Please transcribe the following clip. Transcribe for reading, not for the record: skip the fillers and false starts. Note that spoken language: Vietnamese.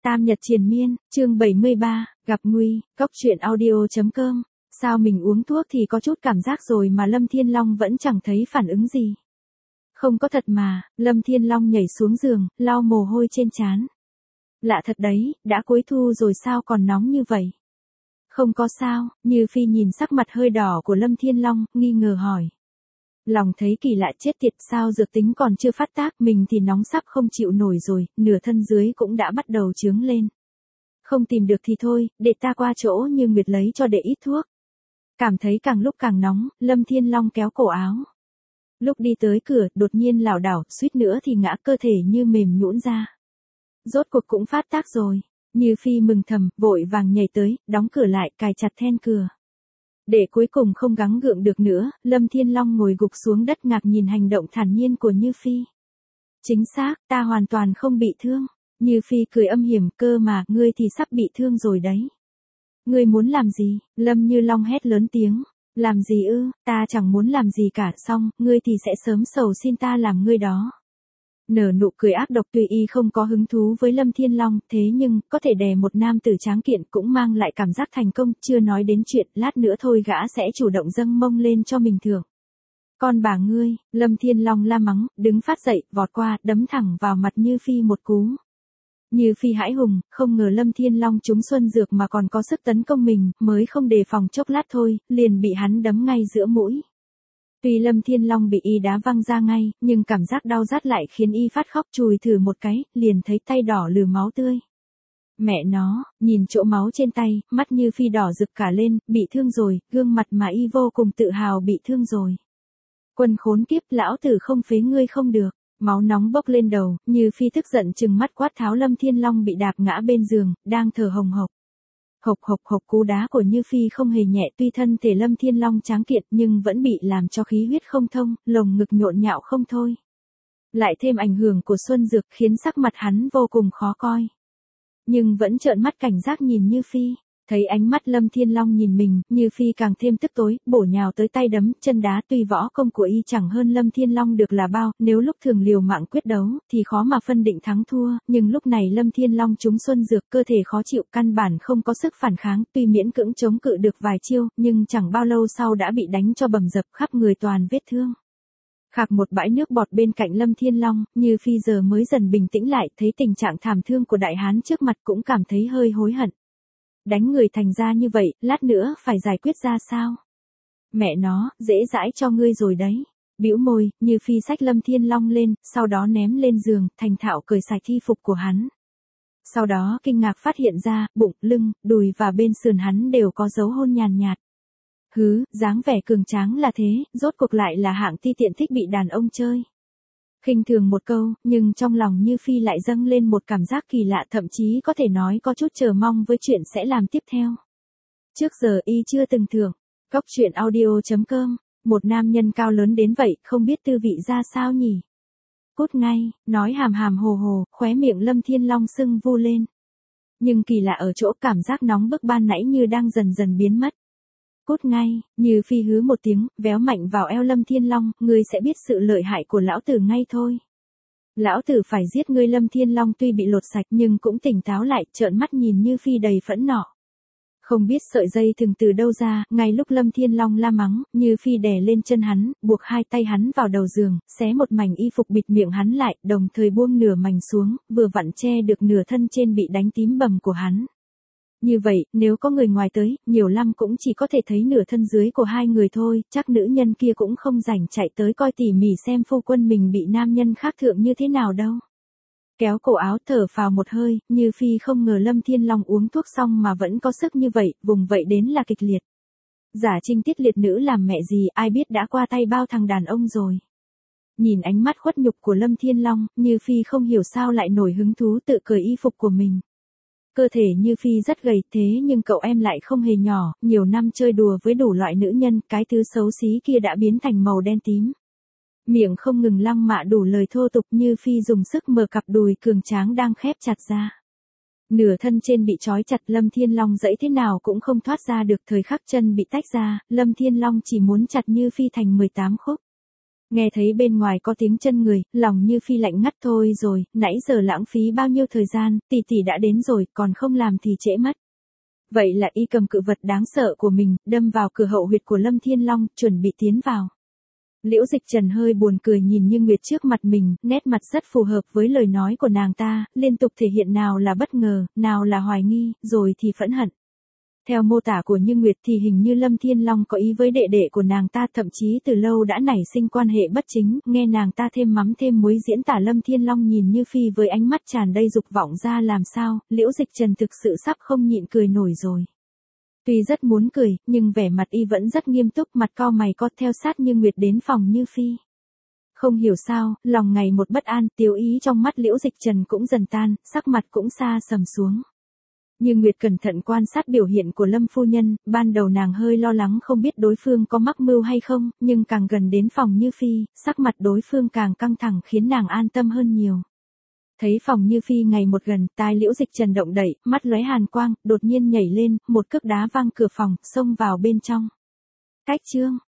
Tam Nhật Triền Miên, chương 73, gặp nguy, cốc truyện audio.com. Sao mình uống thuốc thì có chút cảm giác rồi mà Lâm Thiên Long vẫn chẳng thấy phản ứng gì. Không có thật mà, Lâm Thiên Long nhảy xuống giường, lau mồ hôi trên trán. Lạ thật đấy, đã cuối thu rồi sao còn nóng như vậy? Không có sao, Như Phi nhìn sắc mặt hơi đỏ của Lâm Thiên Long, nghi ngờ hỏi. Lòng thấy kỳ lạ chết tiệt, sao dược tính còn chưa phát tác, mình thì nóng sắp không chịu nổi rồi, nửa thân dưới cũng đã bắt đầu chướng lên. Không tìm được thì thôi, để ta qua chỗ Như Nguyệt lấy cho để ít thuốc. Cảm thấy càng lúc càng nóng, Lâm Thiên Long kéo cổ áo. Lúc đi tới cửa, đột nhiên lảo đảo, suýt nữa thì ngã, cơ thể như mềm nhũn ra. Rốt cuộc cũng phát tác rồi. Như Phi mừng thầm, vội vàng nhảy tới, đóng cửa lại, cài chặt then cửa. Để cuối cùng không gắng gượng được nữa, Lâm Thiên Long ngồi gục xuống đất ngạc nhìn hành động thản nhiên của Như Phi. Chính xác, ta hoàn toàn không bị thương. Như Phi cười âm hiểm, cơ mà, ngươi thì sắp bị thương rồi đấy. Ngươi muốn làm gì? Lâm Như Long hét lớn tiếng. Làm gì ư? Ta chẳng muốn làm gì cả, xong, ngươi thì sẽ sớm sầu xin ta làm ngươi đó. Nở nụ cười ác độc, tuy y không có hứng thú với Lâm Thiên Long, thế nhưng, có thể đè một nam tử tráng kiện cũng mang lại cảm giác thành công, chưa nói đến chuyện, lát nữa thôi gã sẽ chủ động dâng mông lên cho mình thưởng. Con bà ngươi, Lâm Thiên Long la mắng, đứng phát dậy, vọt qua, đấm thẳng vào mặt Như Phi một cú. Như Phi hãi hùng, không ngờ Lâm Thiên Long trúng xuân dược mà còn có sức tấn công mình, mới không đề phòng chốc lát thôi, liền bị hắn đấm ngay giữa mũi. Tuy Lâm Thiên Long bị y đá văng ra ngay, nhưng cảm giác đau rát lại khiến y phát khóc, chùi thử một cái, liền thấy tay đỏ lừ máu tươi. Mẹ nó, nhìn chỗ máu trên tay, mắt Như Phi đỏ rực cả lên, bị thương rồi, gương mặt mà y vô cùng tự hào, bị thương rồi. Quân khốn kiếp, lão tử không phế ngươi không được. Máu nóng bốc lên đầu, Như Phi tức giận trừng mắt quát tháo Lâm Thiên Long bị đạp ngã bên giường, đang thở hồng hộc. Hộc cú đá của Như Phi không hề nhẹ, tuy thân thể Lâm Thiên Long tráng kiện nhưng vẫn bị làm cho khí huyết không thông, lồng ngực nhộn nhạo không thôi. Lại thêm ảnh hưởng của xuân dược khiến sắc mặt hắn vô cùng khó coi. Nhưng vẫn trợn mắt cảnh giác nhìn Như Phi. Thấy ánh mắt Lâm Thiên Long nhìn mình, Như Phi càng thêm tức tối, bổ nhào tới tay đấm, chân đá, tuy võ công của y chẳng hơn Lâm Thiên Long được là bao, nếu lúc thường liều mạng quyết đấu, thì khó mà phân định thắng thua, nhưng lúc này Lâm Thiên Long trúng xuân dược, cơ thể khó chịu, căn bản không có sức phản kháng, tuy miễn cưỡng chống cự được vài chiêu, nhưng chẳng bao lâu sau đã bị đánh cho bầm dập, khắp người toàn vết thương. Khạc một bãi nước bọt bên cạnh Lâm Thiên Long, Như Phi giờ mới dần bình tĩnh lại, thấy tình trạng thảm thương của đại hán trước mặt cũng cảm thấy hơi hối hận. Đánh người thành ra như vậy, lát nữa phải giải quyết ra sao? Mẹ nó, dễ dãi cho ngươi rồi đấy. Bĩu môi, Như Phi xách Lâm Thiên Long lên, sau đó ném lên giường, thành thạo cởi sạch y phục của hắn. Sau đó kinh ngạc phát hiện ra, bụng, lưng, đùi và bên sườn hắn đều có dấu hôn nhàn nhạt. Hứ, dáng vẻ cường tráng là thế, rốt cuộc lại là hạng ti tiện thích bị đàn ông chơi. Khinh thường một câu, nhưng trong lòng Như Phi lại dâng lên một cảm giác kỳ lạ, thậm chí có thể nói có chút chờ mong với chuyện sẽ làm tiếp theo. Trước giờ y chưa từng tưởng. Cốc truyện audio.com, một nam nhân cao lớn đến vậy, không biết tư vị ra sao nhỉ? Cút ngay, nói hàm hàm hồ hồ, khóe miệng Lâm Thiên Long sưng vu lên. Nhưng kỳ lạ ở chỗ cảm giác nóng bức ban nãy như đang dần dần biến mất. Cút ngay, Như Phi hứ một tiếng, véo mạnh vào eo Lâm Thiên Long, ngươi sẽ biết sự lợi hại của lão tử ngay thôi. Lão tử phải giết ngươi. Lâm Thiên Long tuy bị lột sạch nhưng cũng tỉnh táo lại, trợn mắt nhìn Như Phi đầy phẫn nộ. Không biết sợi dây thừng từ đâu ra, ngay lúc Lâm Thiên Long la mắng, Như Phi đè lên chân hắn, buộc hai tay hắn vào đầu giường, xé một mảnh y phục bịt miệng hắn lại, đồng thời buông nửa mảnh xuống, vừa vặn che được nửa thân trên bị đánh tím bầm của hắn. Như vậy, nếu có người ngoài tới, nhiều lắm cũng chỉ có thể thấy nửa thân dưới của hai người thôi, chắc nữ nhân kia cũng không rảnh chạy tới coi tỉ mỉ xem phu quân mình bị nam nhân khác thượng như thế nào đâu. Kéo cổ áo thở phào một hơi, Như Phi không ngờ Lâm Thiên Long uống thuốc xong mà vẫn có sức như vậy, vùng vậy đến là kịch liệt. Giả trinh tiết liệt nữ làm mẹ gì, ai biết đã qua tay bao thằng đàn ông rồi. Nhìn ánh mắt khuất nhục của Lâm Thiên Long, Như Phi không hiểu sao lại nổi hứng thú tự cởi y phục của mình. Cơ thể Như Phi rất gầy, thế nhưng cậu em lại không hề nhỏ, nhiều năm chơi đùa với đủ loại nữ nhân, cái thứ xấu xí kia đã biến thành màu đen tím. Miệng không ngừng lăng mạ đủ lời thô tục, Như Phi dùng sức mở cặp đùi cường tráng đang khép chặt ra. Nửa thân trên bị trói chặt, Lâm Thiên Long dẫy thế nào cũng không thoát ra được, thời khắc chân bị tách ra, Lâm Thiên Long chỉ muốn chặt Như Phi thành 18 khúc. Nghe thấy bên ngoài có tiếng chân người, lòng Như Phi lạnh ngắt thôi rồi, nãy giờ lãng phí bao nhiêu thời gian, tỷ tỷ đã đến rồi, còn không làm thì trễ mất. Vậy là y cầm cự vật đáng sợ của mình, đâm vào cửa hậu huyệt của Lâm Thiên Long, chuẩn bị tiến vào. Liễu Dịch Trần hơi buồn cười nhìn Như Nguyệt trước mặt mình, nét mặt rất phù hợp với lời nói của nàng ta, liên tục thể hiện nào là bất ngờ, nào là hoài nghi, rồi thì phẫn hận. Theo mô tả của Như Nguyệt thì hình như Lâm Thiên Long có ý với đệ đệ của nàng ta, thậm chí từ lâu đã nảy sinh quan hệ bất chính, nghe nàng ta thêm mắm thêm muối diễn tả Lâm Thiên Long nhìn Như Phi với ánh mắt tràn đầy dục vọng ra làm sao, Liễu Dịch Trần thực sự sắp không nhịn cười nổi rồi. Tuy rất muốn cười, nhưng vẻ mặt y vẫn rất nghiêm túc, mặt cau mày cau theo sát Như Nguyệt đến phòng Như Phi. Không hiểu sao, lòng ngày một bất an, tiêu ý trong mắt Liễu Dịch Trần cũng dần tan, sắc mặt cũng xa sầm xuống. Như Nguyệt cẩn thận quan sát biểu hiện của Lâm phu nhân, ban đầu nàng hơi lo lắng không biết đối phương có mắc mưu hay không, nhưng càng gần đến phòng Như Phi, sắc mặt đối phương càng căng thẳng khiến nàng an tâm hơn nhiều. Thấy phòng Như Phi ngày một gần, tai Liễu Dịch Trần động đậy, mắt lóe hàn quang, đột nhiên nhảy lên, một cước đá văng cửa phòng, xông vào bên trong. Cách chương